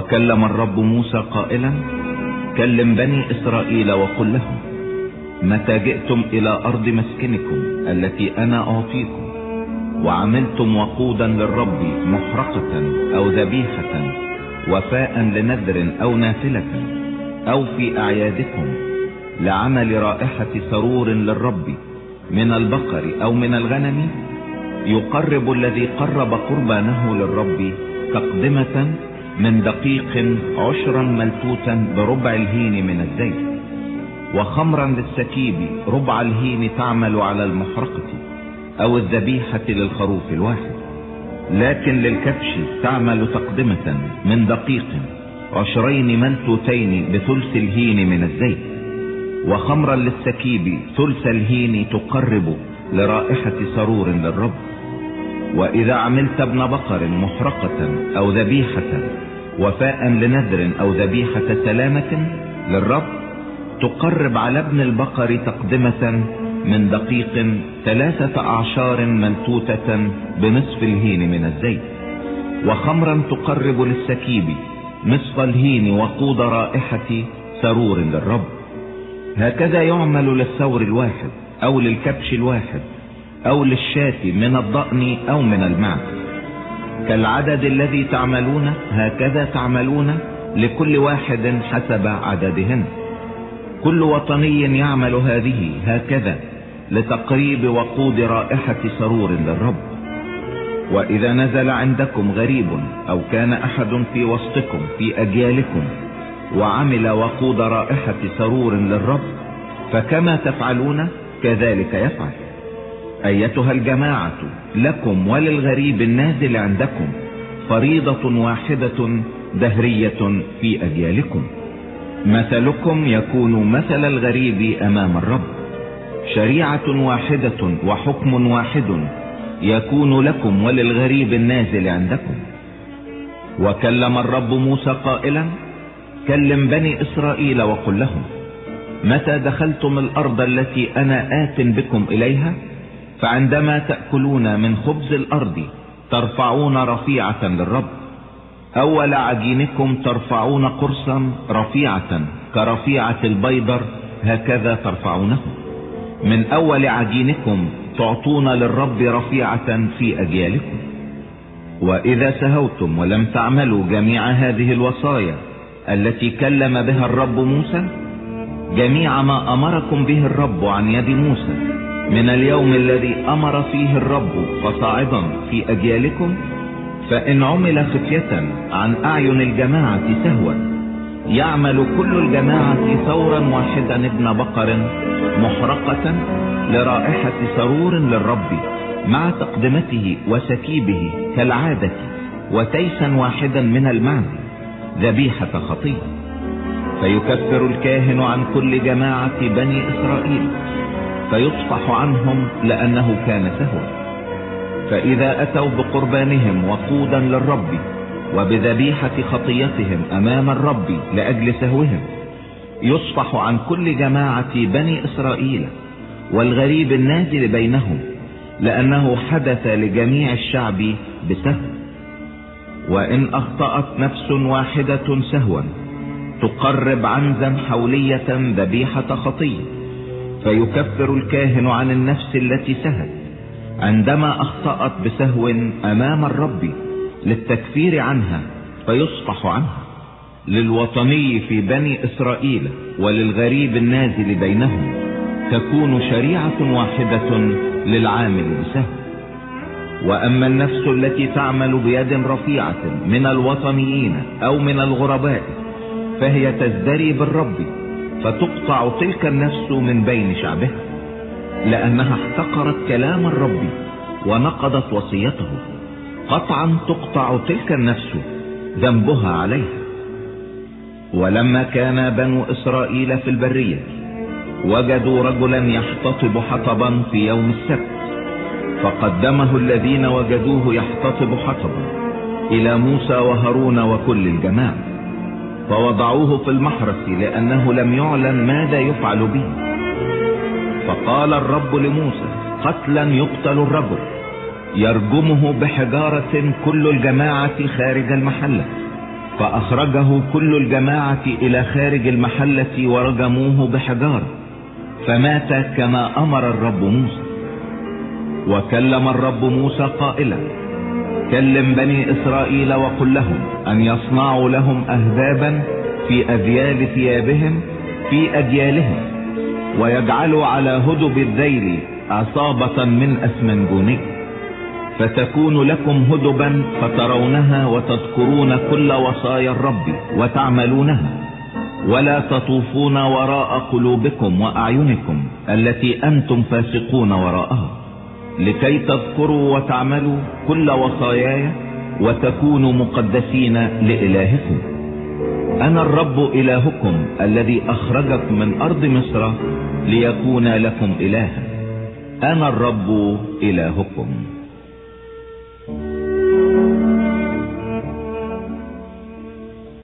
وكلم الرب موسى قائلا: كلم بني إسرائيل وقل لهم: متى جئتم إلى أرض مسكنكم التي أنا أعطيكم وعملتم وقودا للرب محرقة أو ذبيحة وفاء لنذر أو نافلة أو في أعيادكم لعمل رائحة سرور للرب من البقر أو من الغنم، يقرب الذي قرب قربانه للرب تقدمة من دقيق عشرا ملتوتا بربع الهين من الزيت، وخمرا للسكيب ربع الهين تعمل على المحرقة أو الذبيحة للخروف الواحد، لكن للكبش تعمل تقدمة من دقيق عشرين ملتوتين بثلث الهين من الزيت، وخمرا للسكيب ثلث الهين تقرب لرائحة سرور للرب. وإذا عملت ابن بقر محرقة أو ذبيحة وفاء لنذر أو ذبيحة سلامة للرب، تقرب على ابن البقر تقدمة من دقيق 3 أعشار ملتوتة بنصف الهين من الزيت، وخمرا تقرب للسكيب نصف الهين وقود رائحة سرور للرب. هكذا يعمل للثور الواحد أو للكبش الواحد أو للشاة من الضأن أو من المعز، كالعدد الذي تعملون هكذا تعملون لكل واحد حسب عددهن. كل وطني يعمل هذه هكذا لتقريب وقود رائحة سرور للرب. وإذا نزل عندكم غريب أو كان أحد في وسطكم في أجيالكم وعمل وقود رائحة سرور للرب، فكما تفعلون كذلك يفعل. أيتها الجماعة، لكم وللغريب النازل عندكم فريضة واحدة دهرية في أجيالكم. مثلكم يكون مثل الغريب أمام الرب، شريعة واحدة وحكم واحد يكون لكم وللغريب النازل عندكم. وكلم الرب موسى قائلا: كلم بني إسرائيل وقل لهم: متى دخلتم الأرض التي أنا آت بكم إليها، فعندما تأكلون من خبز الأرض ترفعون رفيعة للرب. أول عجينكم ترفعون قرصا رفيعة كرفيعة البيضر، هكذا ترفعونه. من أول عجينكم تعطون للرب رفيعة في أجيالكم. وإذا سهوتم ولم تعملوا جميع هذه الوصايا التي كلم بها الرب موسى، جميع ما أمركم به الرب عن يد موسى من اليوم الذي أمر فيه الرب فصاعدا في أجيالكم، فإن عمل خفية عن أعين الجماعة سهوا، يعمل كل الجماعة ثورا واحدا ابن بقر محرقة لرائحة سرور للرب مع تقدمته وسكيبه كالعادة، وتيسا واحدا من المعز ذبيحة خطية. فيكفر الكاهن عن كل جماعة بني إسرائيل فيصفح عنهم لأنه كان سهوا. فإذا أتوا بقربانهم وقودا للرب وبذبيحة خطيتهم أمام الرب لأجل سهوهم، يصفح عن كل جماعة بني إسرائيل والغريب النازل بينهم، لأنه حدث لجميع الشعب بسهو. وإن أخطأت نفس واحدة سهوا تقرب عنزا حولية ذبيحة خطية، فيكفر الكاهن عن النفس التي سهت عندما أخطأت بسهو أمام الرب للتكفير عنها، فيصفح عنها. للوطني في بني إسرائيل وللغريب النازل بينهم تكون شريعة واحدة للعامل بسهو. وأما النفس التي تعمل بيد رفيعة من الوطنيين أو من الغرباء، فهي تزدري بالرب، فتقطع تلك النفس من بين شعبها، لأنها احتقرت كلام الرب ونقضت وصيته. قطعا تقطع تلك النفس، ذنبها عليها. ولما كان بنو إسرائيل في البرية وجدوا رجلا يحتطب حطبا في يوم السبت، فقدمه الذين وجدوه يحتطب حطبا إلى موسى وهارون وكل الجماعة، فوضعوه في المحرس لأنه لم يعلن ماذا يفعل به. فقال الرب لموسى: قتلا يقتل الرجل، يرجمه بحجارة كل الجماعة خارج المحلة. فأخرجه كل الجماعة إلى خارج المحلة ورجموه بحجار، فمات كما أمر الرب موسى. وكلم الرب موسى قائلا: كلم بني إسرائيل وقل لهم أن يصنعوا لهم أهدابا في أذيال ثيابهم في أديالهم، ويجعلوا على هدب الذيل عصابة من أسمنجوني، فتكون لكم هدبا فترونها وتذكرون كل وصايا الرب وتعملونها، ولا تطوفون وراء قلوبكم وأعينكم التي أنتم فاسقون وراءها، لكي تذكروا وتعملوا كل وصاياي وتكونوا مقدسين لإلهكم. أنا الرب إلهكم الذي أخرجكم من أرض مصر ليكون لكم إلها. أنا الرب إلهكم.